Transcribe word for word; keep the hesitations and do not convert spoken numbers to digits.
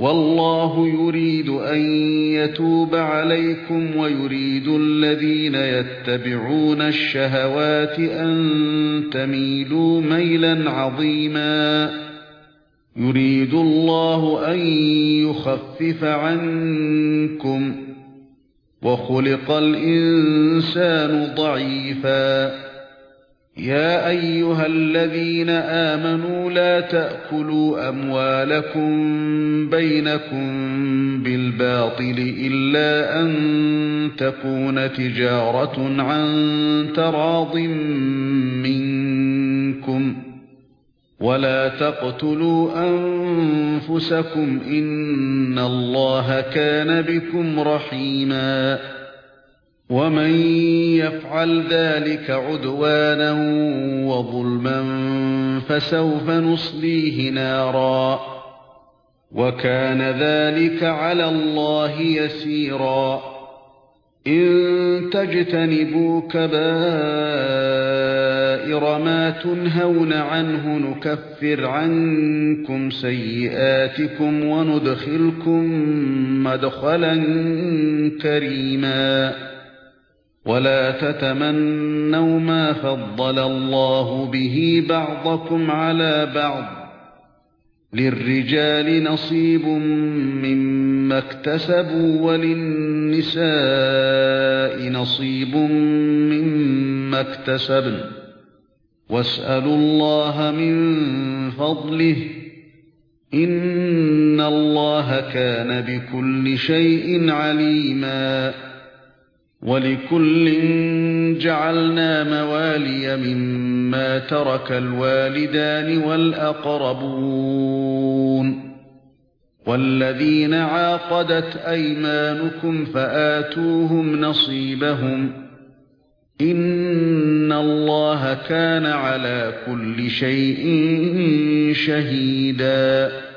والله يريد أن يتوب عليكم ويريد الذين يتبعون الشهوات أن تميلوا ميلا عظيما يريد الله أن يخفف عنكم وخلق الإنسان ضعيفا يا أيها الذين آمنوا لا تأكلوا أموالكم بينكم بالباطل إلا أن تكون تجارة عن تراض منكم ولا تقتلوا أنفسكم إن الله كان بكم رحيما ومن يفعل ذلك عدوانا وظلما فسوف نصليه نارا وكان ذلك على الله يسيرا إن تجتنبوا كبائر ما تنهون عنه نكفر عنكم سيئاتكم وندخلكم مدخلا كريما ولا تتمنوا ما فضل الله به بعضكم على بعض للرجال نصيب مما اكتسبوا وللنساء نصيب مما اكتسبن واسألوا الله من فضله إن الله كان بكل شيء عليما ولكل جعلنا موالي مما ترك الوالدان والأقربون والذين عاقدت أيمانكم فآتوهم نصيبهم إن الله كان على كل شيء شهيدا